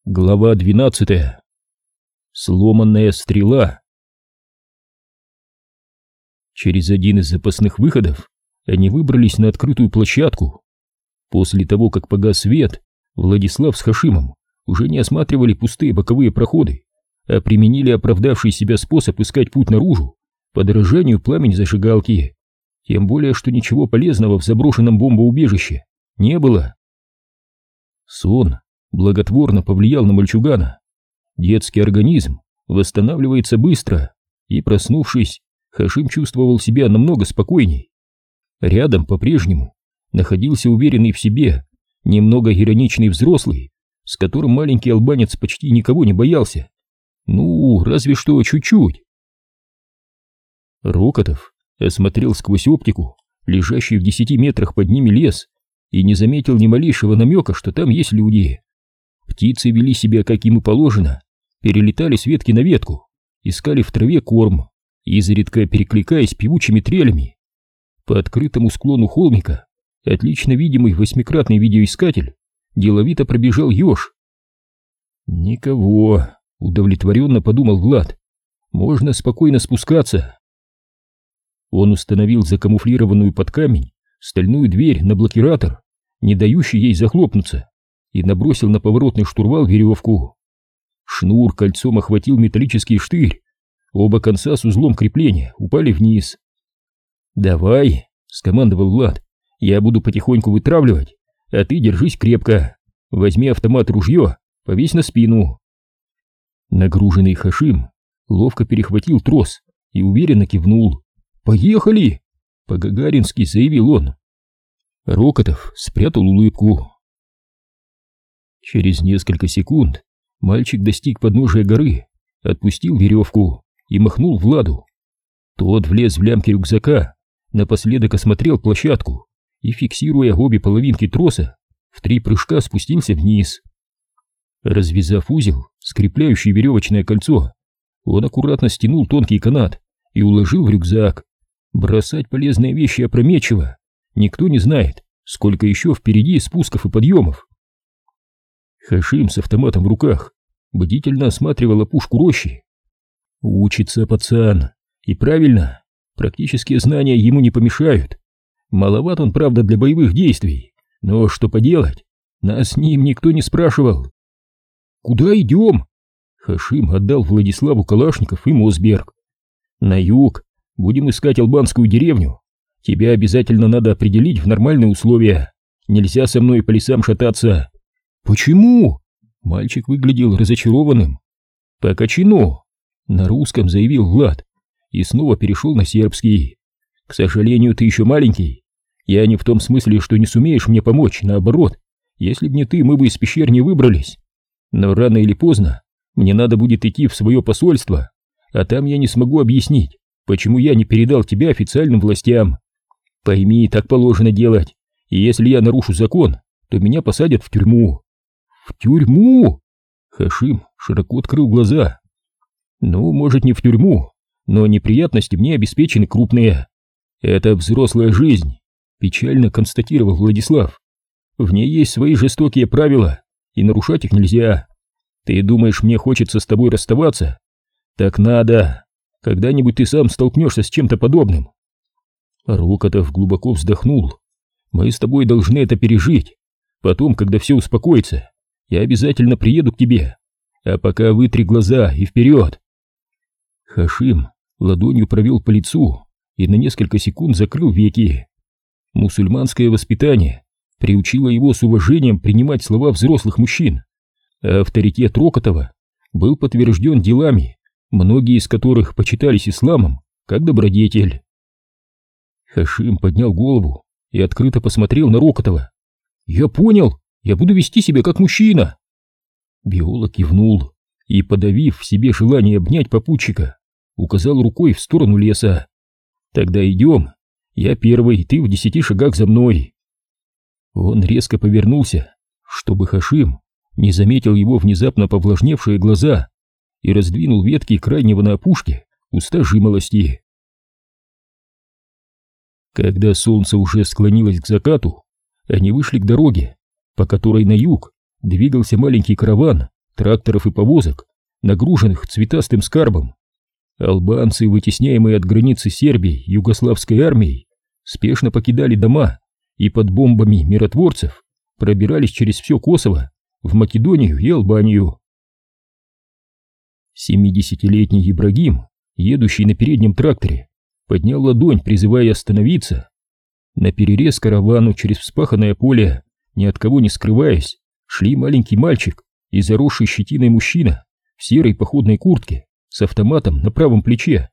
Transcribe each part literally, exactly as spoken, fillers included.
Глава двенадцатая. Сломанная стрела. Через один из запасных выходов они выбрались на открытую площадку. После того, как погас свет, Владислав с Хашимом уже не осматривали пустые боковые проходы, а применили оправдавший себя способ искать путь наружу по дрожанию пламени зажигалки. Тем более, что ничего полезного в заброшенном бомбоубежище не было. Сон благотворно повлиял на мальчугана. Детский организм восстанавливается быстро, и, проснувшись, Хашим чувствовал себя намного спокойней. Рядом по-прежнему находился уверенный в себе, немного ироничный взрослый, с которым маленький албанец почти никого не боялся. Ну, разве что чуть-чуть. Рокотов осмотрел сквозь оптику лежащий в десяти метрах под ними лес и не заметил ни малейшего намека, что там есть люди. Птицы вели себя, как им и положено, перелетали с ветки на ветку, искали в траве корм, изредка перекликаясь певучими трелями. По открытому склону холмика отлично видимый восьмикратный видеоискатель деловито пробежал еж. «Никого», — удовлетворенно подумал Влад, — «можно спокойно спускаться». Он установил закамуфлированную под камень стальную дверь на блокиратор, не дающий ей захлопнуться, и набросил на поворотный штурвал веревку. Шнур кольцом охватил металлический штырь, оба конца с узлом крепления упали вниз. «Давай», — скомандовал Влад, — «я буду потихоньку вытравливать, а ты держись крепко, возьми автомат-ружье, повесь на спину». Нагруженный Хашим ловко перехватил трос и уверенно кивнул. «Поехали!» — по-гагарински заявил он. Рокотов спрятал улыбку. Через несколько секунд мальчик достиг подножия горы, отпустил веревку и махнул Владу. Тот влез в лямки рюкзака, напоследок осмотрел площадку и, фиксируя обе половинки троса, в три прыжка спустился вниз. Развязав узел, скрепляющий веревочное кольцо, он аккуратно стянул тонкий канат и уложил в рюкзак. Бросать полезные вещи опрометчиво, никто не знает, сколько еще впереди спусков и подъемов. Хашим с автоматом в руках бдительно осматривал опушку рощи. Учится пацан, и правильно, практические знания ему не помешают. Маловат он, правда, для боевых действий, но что поделать, нас с ним никто не спрашивал. «Куда идем?» Хашим отдал Владиславу Калашников и Мосберг. «На юг, будем искать албанскую деревню. Тебя обязательно надо определить в нормальные условия, нельзя со мной по лесам шататься». «Почему?» Мальчик выглядел разочарованным. «По качину», — на русском заявил Влад и снова перешел на сербский. «К сожалению, ты еще маленький. Я не в том смысле, что не сумеешь мне помочь, наоборот. Если б не ты, мы бы из пещер не выбрались. Но рано или поздно мне надо будет идти в свое посольство, а там я не смогу объяснить, почему я не передал тебя официальным властям. Пойми, так положено делать, и если я нарушу закон, то меня посадят в тюрьму». «В тюрьму?» Хашим широко открыл глаза. «Ну, может, не в тюрьму, но неприятности мне обеспечены крупные. Это взрослая жизнь», — печально констатировал Владислав. «В ней есть свои жестокие правила, и нарушать их нельзя. Ты думаешь, мне хочется с тобой расставаться? Так надо. Когда-нибудь ты сам столкнешься с чем-то подобным». Рокотов глубоко вздохнул. «Мы с тобой должны это пережить. Потом, когда все успокоится, я обязательно приеду к тебе. А пока вытри глаза и вперед!» Хашим ладонью провел по лицу и на несколько секунд закрыл веки. Мусульманское воспитание приучило его с уважением принимать слова взрослых мужчин, а авторитет Рокотова был подтвержден делами, многие из которых почитались исламом как добродетель. Хашим поднял голову и открыто посмотрел на Рокотова. «Я понял, я буду вести себя как мужчина». Биолог кивнул и, подавив в себе желание обнять попутчика, указал рукой в сторону леса. «Тогда идем, я первый, ты в десяти шагах за мной». Он резко повернулся, чтобы Хашим не заметил его внезапно повлажневшие глаза, и раздвинул ветки крайнего на опушке куста жимолости. Когда солнце уже склонилось к закату, они вышли к дороге, по которой на юг двигался маленький караван тракторов и повозок, нагруженных цветастым скарбом. Албанцы, вытесняемые от границы Сербии югославской армией, спешно покидали дома и под бомбами миротворцев пробирались через все Косово в Македонию и Албанию. Семидесятилетний Ибрагим, едущий на переднем тракторе, поднял ладонь, призывая остановиться. Наперерез каравану через вспаханное поле, ни от кого не скрываясь, шли маленький мальчик и заросший щетиной мужчина в серой походной куртке с автоматом на правом плече.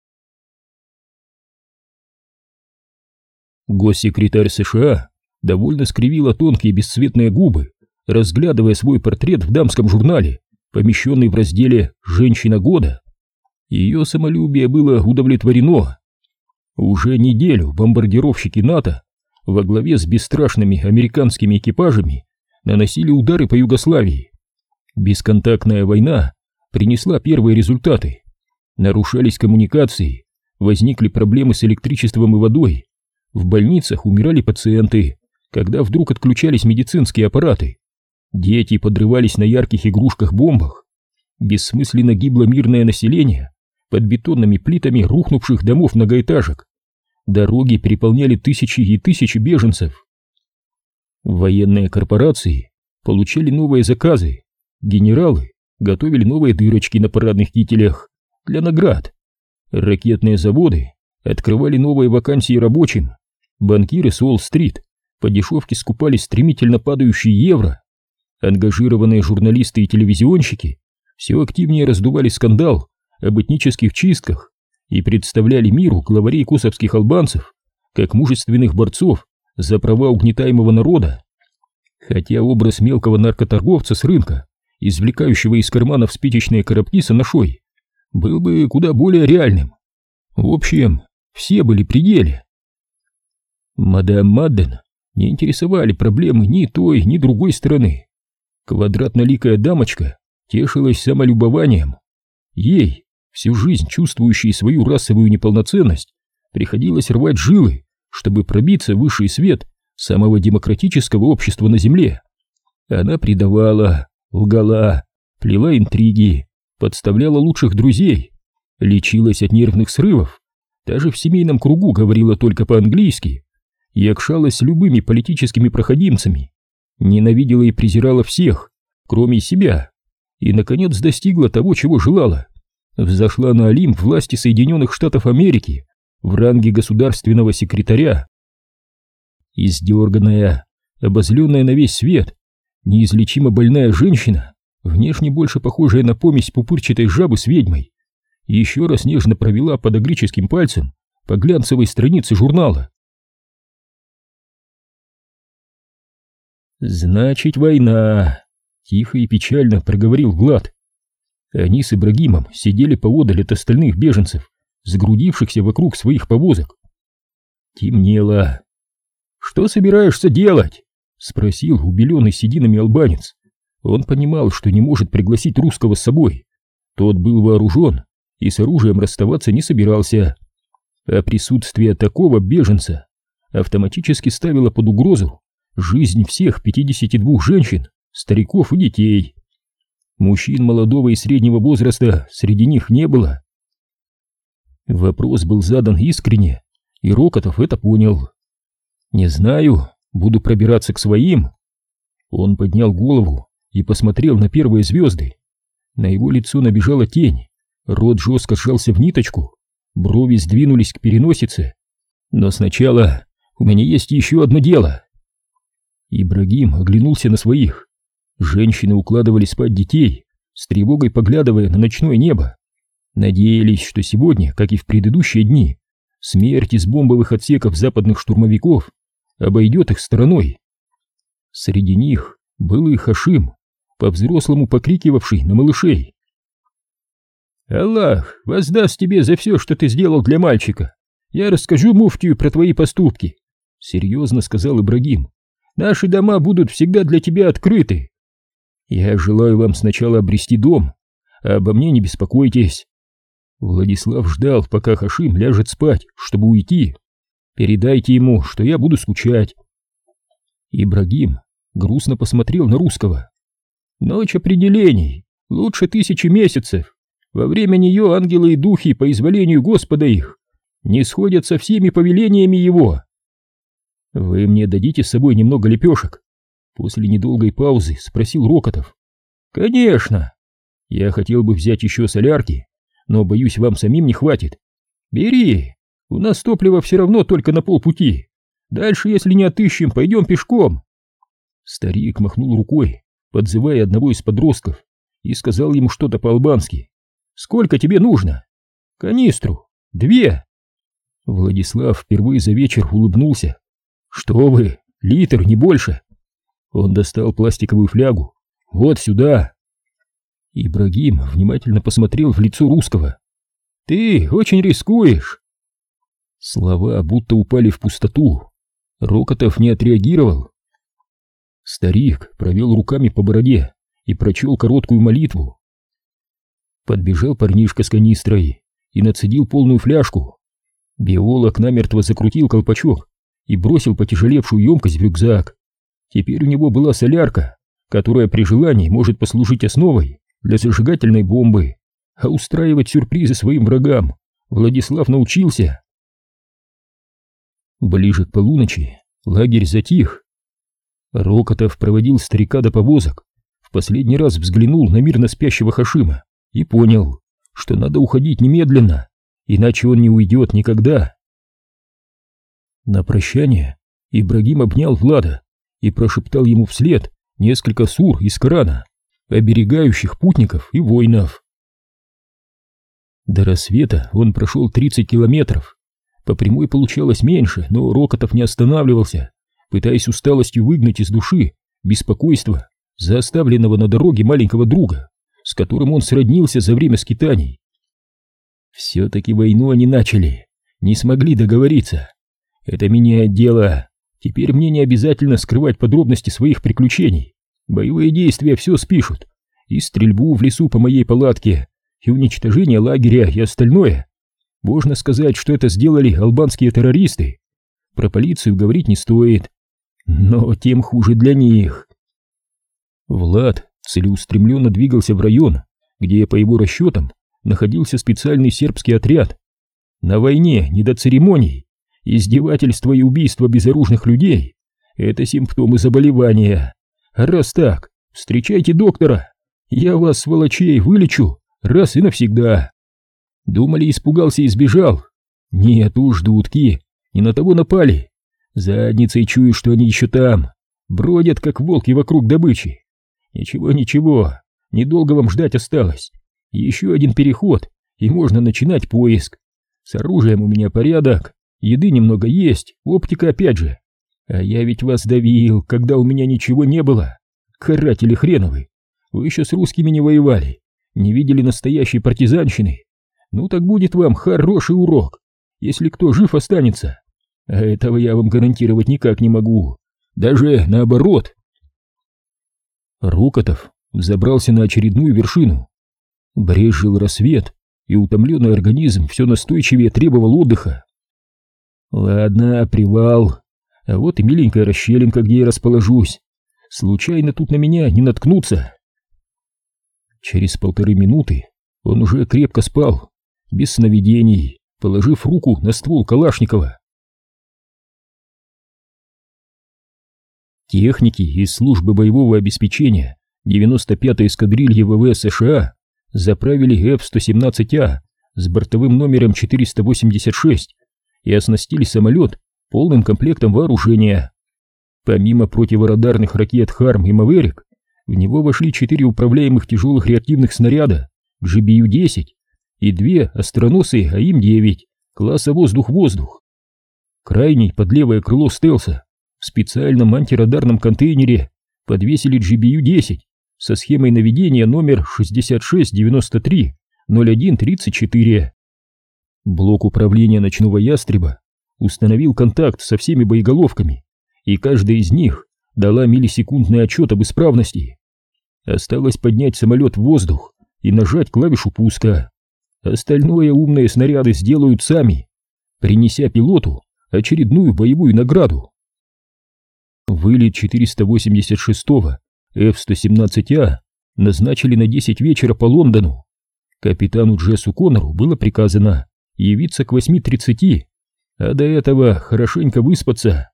Госсекретарь США довольно скривила тонкие бесцветные губы, разглядывая свой портрет в дамском журнале, помещенный в разделе «Женщина года». Ее самолюбие было удовлетворено. Уже неделю бомбардировщики НАТО во главе с бесстрашными американскими экипажами наносили удары по Югославии. Бесконтактная война принесла первые результаты. Нарушались коммуникации, возникли проблемы с электричеством и водой. В больницах умирали пациенты, когда вдруг отключались медицинские аппараты. Дети подрывались на ярких игрушках-бомбах. Бессмысленно гибло мирное население под бетонными плитами рухнувших домов многоэтажек. Дороги переполняли тысячи и тысячи беженцев. Военные корпорации получали новые заказы. Генералы готовили новые дырочки на парадных кителях для наград. Ракетные заводы открывали новые вакансии рабочим. Банкиры с Уолл-стрит по дешевке скупали стремительно падающие евро. Ангажированные журналисты и телевизионщики все активнее раздували скандал об этнических чистках и представляли миру главарей косовских албанцев как мужественных борцов за права угнетаемого народа. Хотя образ мелкого наркоторговца с рынка, извлекающего из карманов спичечные коробки с анашой, был бы куда более реальным. В общем, все были при деле. Мадам Мадден не интересовали проблемы ни той, ни другой стороны. Квадратноликая дамочка тешилась самолюбованием. Ей, всю жизнь чувствующей свою расовую неполноценность, приходилось рвать жилы, чтобы пробиться в высший свет самого демократического общества на земле. Она предавала, лгала, плела интриги, подставляла лучших друзей, лечилась от нервных срывов, даже в семейном кругу говорила только по-английски, якшалась с любыми политическими проходимцами, ненавидела и презирала всех, кроме себя, и, наконец, достигла того, чего желала. Взошла на Олимп власти Соединенных Штатов Америки в ранге государственного секретаря. Издерганная, обозленная на весь свет, неизлечимо больная женщина, внешне больше похожая на помесь пупырчатой жабы с ведьмой, еще раз нежно провела подагрическим пальцем по глянцевой странице журнала. «Значит, война», — тихо и печально проговорил Влад. Они с Ибрагимом сидели поодаль от остальных беженцев, сгрудившихся вокруг своих повозок. Темнело. «Что собираешься делать?» — спросил убеленный сединами албанец. Он понимал, что не может пригласить русского с собой. Тот был вооружен и с оружием расставаться не собирался. А присутствие такого беженца автоматически ставило под угрозу жизнь всех пятидесяти двух женщин, стариков и детей. Мужчин молодого и среднего возраста среди них не было. Вопрос был задан искренне, и Рокотов это понял. «Не знаю, буду пробираться к своим». Он поднял голову и посмотрел на первые звезды. На его лицо набежала тень, рот жестко сжался в ниточку, брови сдвинулись к переносице. «Но сначала у меня есть еще одно дело». Ибрагим оглянулся на своих. Женщины укладывали спать детей, с тревогой поглядывая на ночное небо. Надеялись, что сегодня, как и в предыдущие дни, смерть из бомбовых отсеков западных штурмовиков обойдет их стороной. Среди них был и Хашим, по-взрослому покрикивавший на малышей. «Аллах воздаст тебе за все, что ты сделал для мальчика. Я расскажу муфтию про твои поступки», — серьезно сказал Ибрагим. «Наши дома будут всегда для тебя открыты. Я желаю вам сначала обрести дом, а обо мне не беспокойтесь». Владислав ждал, пока Хашим ляжет спать, чтобы уйти. «Передайте ему, что я буду скучать». Ибрагим грустно посмотрел на русского. Ночь определений, лучше тысячи месяцев. Во время нее ангелы и духи, по изволению Господа их, не сходят со всеми повелениями его. Вы мне дадите с собой немного лепешек? После недолгой паузы спросил Рокотов. Конечно. Я хотел бы взять еще солярки, но, боюсь, вам самим не хватит. Бери, у нас топлива все равно только на полпути. Дальше, если не отыщем, пойдем пешком. Старик махнул рукой, подзывая одного из подростков, и сказал ему что-то по-албански. Сколько тебе нужно? Канистру. Две. Владислав впервые за вечер улыбнулся. Что вы, литр, не больше. Он достал пластиковую флягу. Вот сюда. Ибрагим внимательно посмотрел в лицо русского. Ты очень рискуешь. Слова будто упали в пустоту. Рокотов не отреагировал. Старик провел руками по бороде и прочел короткую молитву. Подбежал парнишка с канистрой и нацедил полную фляжку. Биолог намертво закрутил колпачок и бросил потяжелевшую емкость в рюкзак. Теперь у него была солярка, которая при желании может послужить основой для зажигательной бомбы, а устраивать сюрпризы своим врагам Владислав научился. Ближе к полуночи лагерь затих. Рокотов проводил старика до повозок, в последний раз взглянул на мирно спящего Хашима и понял, что надо уходить немедленно, иначе он не уйдет никогда. На прощание Ибрагим обнял Влада и прошептал ему вслед несколько сур из Корана, оберегающих путников и воинов. До рассвета он прошел тридцать километров. По прямой получалось меньше, но Рокотов не останавливался, пытаясь усталостью выгнать из души беспокойство за оставленного на дороге маленького друга, с которым он сроднился за время скитаний. Все-таки войну они начали, не смогли договориться. Это меняет дело. Теперь мне не обязательно скрывать подробности своих приключений. Боевые действия все спишут. И стрельбу в лесу по моей палатке, и уничтожение лагеря, и остальное. Можно сказать, что это сделали албанские террористы. Про полицию говорить не стоит. Но тем хуже для них. Влад целеустремленно двигался в район, где, по его расчетам, находился специальный сербский отряд. На войне не до церемоний. Издевательство и убийство безоружных людей — это симптомы заболевания. А раз так, встречайте доктора. Я вас, сволочей, вылечу раз и навсегда. Думали, испугался и сбежал? Нет уж, дудки, не на того напали. Задницей чую, что они еще там, бродят, как волки вокруг добычи. Ничего, ничего, недолго вам ждать осталось. Еще один переход, и можно начинать поиск. С оружием у меня порядок, еды немного есть, оптика опять же. А я ведь вас давил, когда у меня ничего не было. Каратели хреновы, вы еще с русскими не воевали, не видели настоящей партизанщины. Ну так будет вам хороший урок, если кто жив останется. А этого я вам гарантировать никак не могу. Даже наоборот. Рокотов взобрался на очередную вершину. Брезжил рассвет, и утомленный организм все настойчивее требовал отдыха. Ладно, привал. А вот и миленькая расщелинка, где я расположусь. Случайно тут на меня не наткнуться. Через полторы минуты он уже крепко спал, без сновидений, положив руку на ствол Калашникова. Техники из службы боевого обеспечения девяносто пятой эскадрильи ВВС США заправили эф сто семнадцать А с бортовым номером четыреста восемьдесят шесть и оснастили самолет полным комплектом вооружения. Помимо противорадарных ракет «Харм» и «Маверик», в него вошли четыре управляемых тяжелых реактивных снаряда джи би ю десять и две остроносые А Им девять класса воздух-воздух. Крайний под левое крыло стелса в специальном антирадарном контейнере подвесили джи би ю десять со схемой наведения номер шестьдесят шесть девяносто три ноль один тридцать четыре. Блок управления ночного ястреба установил контакт со всеми боеголовками, и каждая из них дала миллисекундный отчет об исправности. Осталось поднять самолет в воздух и нажать клавишу пуска. Остальное умные снаряды сделают сами, принеся пилоту очередную боевую награду. Вылет четыреста восемьдесят шестого эф сто семнадцать А назначили на десять вечера по Лондону. Капитану Джессу Коннору было приказано явиться к восьми тридцати, а до этого хорошенько выспаться.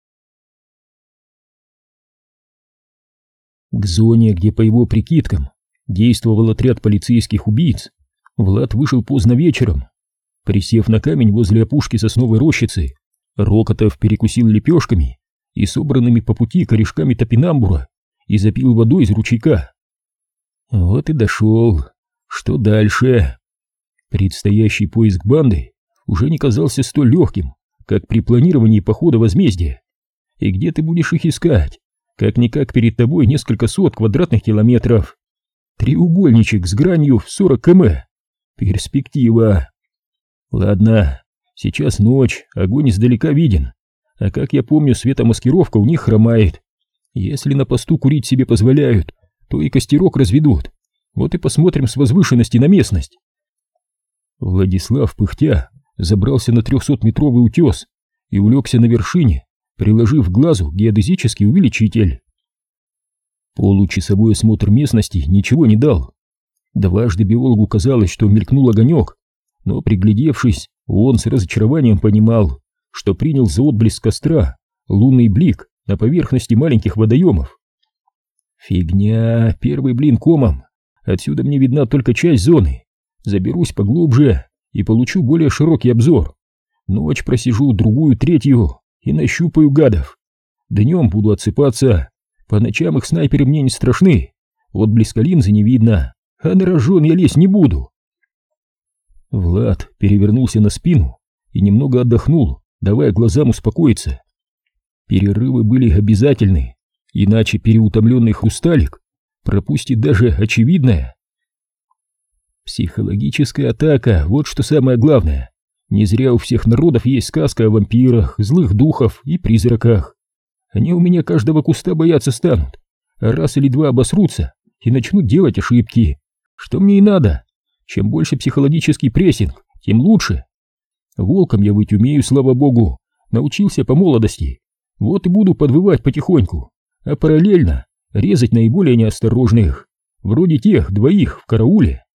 К зоне, где, по его прикидкам, действовал отряд полицейских убийц, Влад вышел поздно вечером. Присев на камень возле опушки сосновой рощицы, Рокотов перекусил лепешками и собранными по пути корешками топинамбура и запил водой из ручейка. Вот и дошел. Что дальше? Предстоящий поиск банды уже не казался столь легким, как при планировании похода возмездия. И где ты будешь их искать? Как-никак перед тобой несколько сот квадратных километров. Треугольничек с гранью в сорок километров. Перспектива. Ладно, сейчас ночь, огонь издалека виден. А как я помню, светомаскировка у них хромает. Если на посту курить себе позволяют, то и костерок разведут. Вот и посмотрим с возвышенности на местность. Владислав, пыхтя, забрался на трехсотметровый утес и улегся на вершине, приложив к глазу геодезический увеличитель. Получасовой осмотр местности ничего не дал. Дважды биологу казалось, что мелькнул огонек, но, приглядевшись, он с разочарованием понимал, что принял за отблеск костра лунный блик на поверхности маленьких водоемов. Фигня, первый блин комом. Отсюда мне видна только часть зоны. Заберусь поглубже и получу более широкий обзор. Ночь просижу, другую, третью и нащупаю гадов. Днем буду отсыпаться. По ночам их снайперы мне не страшны. Отблеска линзы не видно, а на рожон я лезть не буду. Влад перевернулся на спину и немного отдохнул, давая глазам успокоиться. Перерывы были обязательны, иначе переутомленный хрусталик пропустит даже очевидное. Психологическая атака, вот что самое главное. Не зря у всех народов есть сказка о вампирах, злых духах и призраках. Они у меня каждого куста бояться станут, а раз или два обосрутся и начнут делать ошибки. Что мне и надо. Чем больше психологический прессинг, тем лучше. Волком я выть умею, слава богу, научился по молодости. Вот и буду подвывать потихоньку, а параллельно резать наиболее неосторожных, вроде тех двоих в карауле.